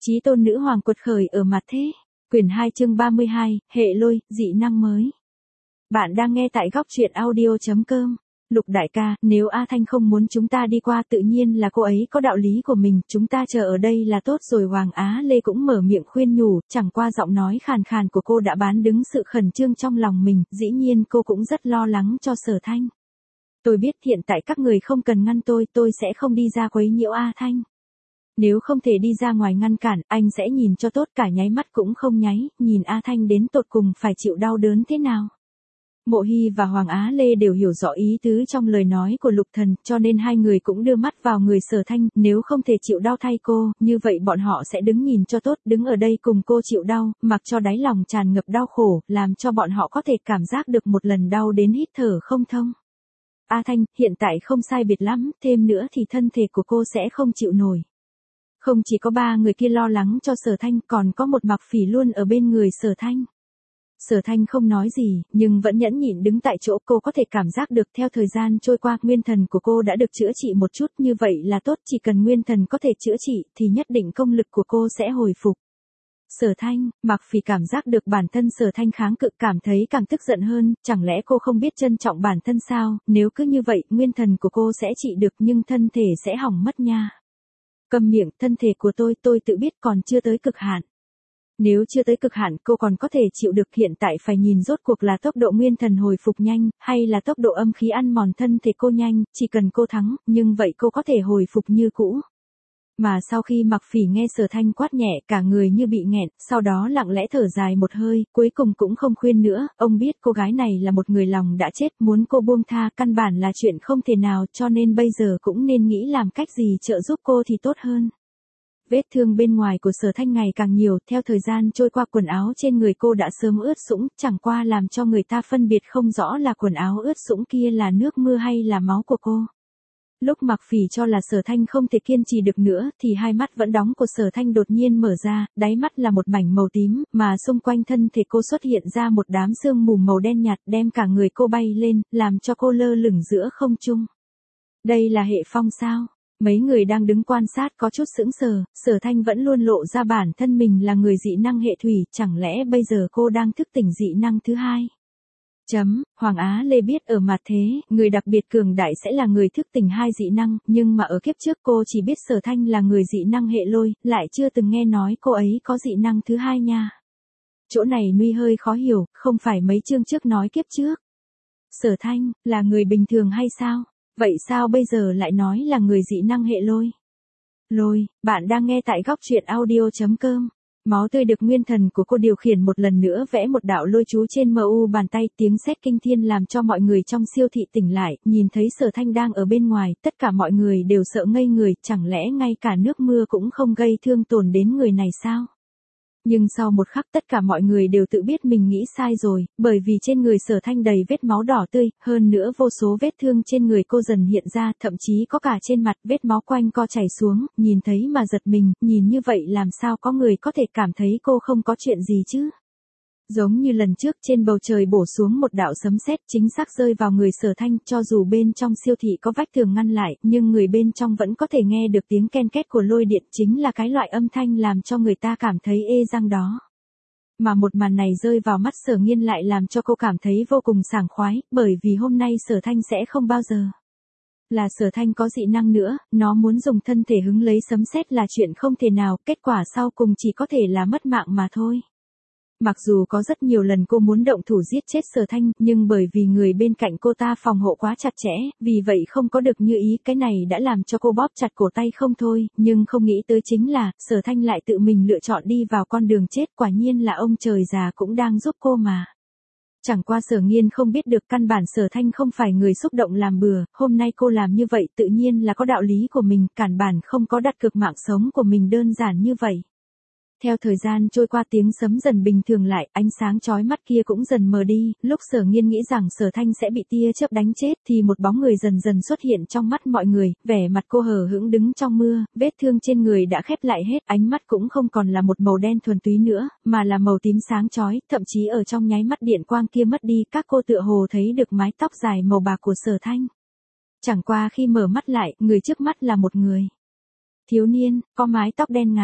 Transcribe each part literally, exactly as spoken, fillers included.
Chí tôn nữ hoàng quật khởi ở mặt thế. Quyển hai chương ba mươi hai, hệ lôi, dị năng mới. Bạn đang nghe tại góc truyện audio chấm com. Lục đại ca, nếu A Thanh không muốn chúng ta đi qua tự nhiên là cô ấy có đạo lý của mình, chúng ta chờ ở đây là tốt rồi. Hoàng Á Lê cũng mở miệng khuyên nhủ, chẳng qua giọng nói khàn khàn của cô đã bán đứng sự khẩn trương trong lòng mình, dĩ nhiên cô cũng rất lo lắng cho Sở Thanh. Tôi biết hiện tại các người không cần ngăn tôi, tôi sẽ không đi ra quấy nhiễu A Thanh. Nếu không thể đi ra ngoài ngăn cản, anh sẽ nhìn cho tốt, cả nháy mắt cũng không nháy, nhìn A Thanh đến tột cùng phải chịu đau đớn thế nào. Mộ Hy và Hoàng Á Lê đều hiểu rõ ý tứ trong lời nói của Lục Thần, cho nên hai người cũng đưa mắt vào người Sở Thanh, nếu không thể chịu đau thay cô, như vậy bọn họ sẽ đứng nhìn cho tốt, đứng ở đây cùng cô chịu đau, mặc cho đáy lòng tràn ngập đau khổ, làm cho bọn họ có thể cảm giác được một lần đau đến hít thở không thông. A Thanh, hiện tại không sai biệt lắm, thêm nữa thì thân thể của cô sẽ không chịu nổi. Không chỉ có ba người kia lo lắng cho Sở Thanh, còn có một Mặc Phỉ luôn ở bên người Sở Thanh. Sở Thanh không nói gì, nhưng vẫn nhẫn nhịn đứng tại chỗ, cô có thể cảm giác được theo thời gian trôi qua, nguyên thần của cô đã được chữa trị một chút, như vậy là tốt, chỉ cần nguyên thần có thể chữa trị, thì nhất định công lực của cô sẽ hồi phục. Sở Thanh, Mặc Phỉ cảm giác được bản thân Sở Thanh kháng cự, cảm thấy càng tức giận hơn, chẳng lẽ cô không biết trân trọng bản thân sao, nếu cứ như vậy, nguyên thần của cô sẽ trị được nhưng thân thể sẽ hỏng mất nha. Câm miệng, thân thể của tôi, tôi tự biết còn chưa tới cực hạn. Nếu chưa tới cực hạn cô còn có thể chịu được, hiện tại phải nhìn rốt cuộc là tốc độ nguyên thần hồi phục nhanh, hay là tốc độ âm khí ăn mòn thân thể cô nhanh, chỉ cần cô thắng, nhưng vậy cô có thể hồi phục như cũ. Mà sau khi Mặc Phỉ nghe Sở Thanh quát nhẹ, cả người như bị nghẹn, sau đó lặng lẽ thở dài một hơi, cuối cùng cũng không khuyên nữa, ông biết cô gái này là một người lòng đã chết, muốn cô buông tha căn bản là chuyện không thể nào, cho nên bây giờ cũng nên nghĩ làm cách gì trợ giúp cô thì tốt hơn. Vết thương bên ngoài của Sở Thanh ngày càng nhiều, theo thời gian trôi qua quần áo trên người cô đã sớm ướt sũng, chẳng qua làm cho người ta phân biệt không rõ là quần áo ướt sũng kia là nước mưa hay là máu của cô. Lúc Mặc Phỉ cho là Sở Thanh không thể kiên trì được nữa, thì hai mắt vẫn đóng của Sở Thanh đột nhiên mở ra, đáy mắt là một mảnh màu tím, mà xung quanh thân thể cô xuất hiện ra một đám sương mù màu đen nhạt, đem cả người cô bay lên, làm cho cô lơ lửng giữa không trung. Đây là hệ phong sao? Mấy người đang đứng quan sát có chút sững sờ, Sở Thanh vẫn luôn lộ ra bản thân mình là người dị năng hệ thủy, chẳng lẽ bây giờ cô đang thức tỉnh dị năng thứ hai? Chấm, Hoàng Á Lê biết ở mặt thế, người đặc biệt cường đại sẽ là người thức tỉnh hai dị năng, nhưng mà ở kiếp trước cô chỉ biết Sở Thanh là người dị năng hệ lôi, lại chưa từng nghe nói cô ấy có dị năng thứ hai nha. Chỗ này Nuy hơi khó hiểu, không phải mấy chương trước nói kiếp trước. Sở Thanh, là người bình thường hay sao? Vậy sao bây giờ lại nói là người dị năng hệ lôi? Lôi, bạn đang nghe tại góc truyện audio chấm com. Máu tươi được nguyên thần của cô điều khiển một lần nữa vẽ một đạo lôi chú trên mờ u bàn tay, tiếng sét kinh thiên làm cho mọi người trong siêu thị tỉnh lại, nhìn thấy Sở Thanh đang ở bên ngoài, tất cả mọi người đều sợ ngây người, chẳng lẽ ngay cả nước mưa cũng không gây thương tổn đến người này sao? Nhưng sau một khắc tất cả mọi người đều tự biết mình nghĩ sai rồi, bởi vì trên người Sở Thanh đầy vết máu đỏ tươi, hơn nữa vô số vết thương trên người cô dần hiện ra, thậm chí có cả trên mặt, vết máu quanh co chảy xuống, nhìn thấy mà giật mình, nhìn như vậy làm sao có người có thể cảm thấy cô không có chuyện gì chứ? Giống như lần trước trên bầu trời bổ xuống một đạo sấm sét chính xác rơi vào người Sở Thanh, cho dù bên trong siêu thị có vách tường ngăn lại, nhưng người bên trong vẫn có thể nghe được tiếng ken két của lôi điện, chính là cái loại âm thanh làm cho người ta cảm thấy ê răng đó. Mà một màn này rơi vào mắt Sở Nghiên lại làm cho cô cảm thấy vô cùng sảng khoái, bởi vì hôm nay Sở Thanh sẽ không bao giờ là Sở Thanh có dị năng nữa, nó muốn dùng thân thể hứng lấy sấm sét là chuyện không thể nào, kết quả sau cùng chỉ có thể là mất mạng mà thôi. Mặc dù có rất nhiều lần cô muốn động thủ giết chết Sở Thanh, nhưng bởi vì người bên cạnh cô ta phòng hộ quá chặt chẽ, vì vậy không có được như ý, cái này đã làm cho cô bóp chặt cổ tay không thôi, nhưng không nghĩ tới chính là, Sở Thanh lại tự mình lựa chọn đi vào con đường chết, quả nhiên là ông trời già cũng đang giúp cô mà. Chẳng qua Sở Nghiên không biết được căn bản Sở Thanh không phải người xúc động làm bừa, hôm nay cô làm như vậy tự nhiên là có đạo lý của mình, cản bản không có đặt cược mạng sống của mình đơn giản như vậy. Theo thời gian trôi qua tiếng sấm dần bình thường lại, ánh sáng chói mắt kia cũng dần mờ đi, lúc Sở Nghiên nghĩ rằng Sở Thanh sẽ bị tia chớp đánh chết thì một bóng người dần dần xuất hiện trong mắt mọi người, vẻ mặt cô hờ hững đứng trong mưa, vết thương trên người đã khép lại hết, ánh mắt cũng không còn là một màu đen thuần túy nữa, mà là màu tím sáng chói, thậm chí ở trong nháy mắt điện quang kia mất đi, các cô tựa hồ thấy được mái tóc dài màu bạc của Sở Thanh. Chẳng qua khi mở mắt lại, người trước mắt là một người thiếu niên, có mái tóc đen ngắn.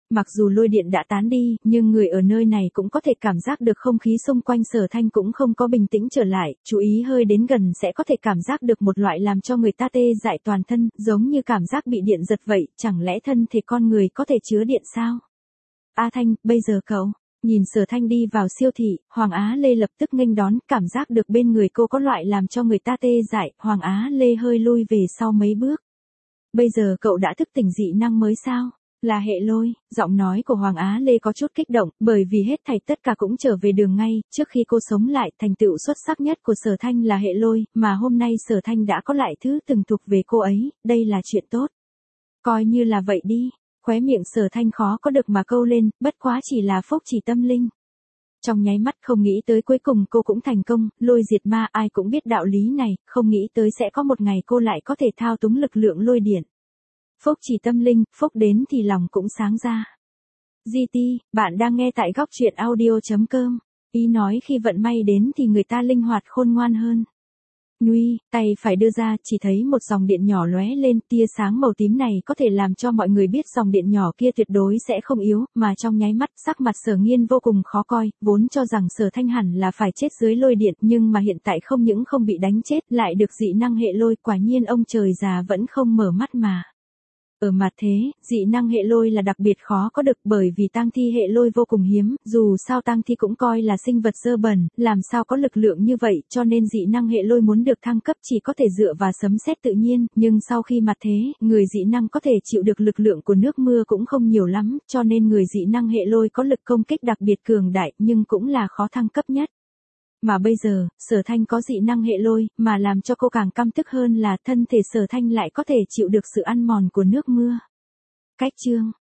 Mặc dù lôi điện đã tán đi, nhưng người ở nơi này cũng có thể cảm giác được không khí xung quanh Sở Thanh cũng không có bình tĩnh trở lại, chú ý hơi đến gần sẽ có thể cảm giác được một loại làm cho người ta tê dại toàn thân, giống như cảm giác bị điện giật vậy, chẳng lẽ thân thể con người có thể chứa điện sao? A Thanh, bây giờ cậu, nhìn Sở Thanh đi vào siêu thị, Hoàng Á Lê lập tức nghênh đón, cảm giác được bên người cô có loại làm cho người ta tê dại, Hoàng Á Lê hơi lui về sau mấy bước. Bây giờ cậu đã thức tỉnh dị năng mới sao? Là hệ lôi, giọng nói của Hoàng Á Lê có chút kích động, bởi vì hết thảy tất cả cũng trở về đường ngay, trước khi cô sống lại, thành tựu xuất sắc nhất của Sở Thanh là hệ lôi, mà hôm nay Sở Thanh đã có lại thứ từng thuộc về cô ấy, đây là chuyện tốt. Coi như là vậy đi, khóe miệng Sở Thanh khó có được mà câu lên, bất quá chỉ là phúc chỉ tâm linh. Trong nháy mắt không nghĩ tới cuối cùng cô cũng thành công, lôi diệt ma ai cũng biết đạo lý này, không nghĩ tới sẽ có một ngày cô lại có thể thao túng lực lượng lôi điện. Phúc chỉ tâm linh, phúc đến thì lòng cũng sáng ra. giê tê, bạn đang nghe tại góc truyện audio chấm com. Ý nói khi vận may đến thì người ta linh hoạt khôn ngoan hơn. Nguy, tay phải đưa ra, chỉ thấy một dòng điện nhỏ lóe lên, tia sáng màu tím này có thể làm cho mọi người biết dòng điện nhỏ kia tuyệt đối sẽ không yếu, mà trong nháy mắt, sắc mặt Sở Nghiên vô cùng khó coi, vốn cho rằng Sở Thanh hẳn là phải chết dưới lôi điện, nhưng mà hiện tại không những không bị đánh chết, lại được dị năng hệ lôi, quả nhiên ông trời già vẫn không mở mắt mà. Ở mặt thế, dị năng hệ lôi là đặc biệt khó có được bởi vì tang thi hệ lôi vô cùng hiếm, dù sao tang thi cũng coi là sinh vật dơ bẩn, làm sao có lực lượng như vậy, cho nên dị năng hệ lôi muốn được thăng cấp chỉ có thể dựa vào sấm sét tự nhiên, nhưng sau khi mặt thế, người dị năng có thể chịu được lực lượng của nước mưa cũng không nhiều lắm, cho nên người dị năng hệ lôi có lực công kích đặc biệt cường đại, nhưng cũng là khó thăng cấp nhất. Mà bây giờ, Sở Thanh có dị năng hệ lôi, mà làm cho cô càng căm tức hơn là thân thể Sở Thanh lại có thể chịu được sự ăn mòn của nước mưa. Cách chương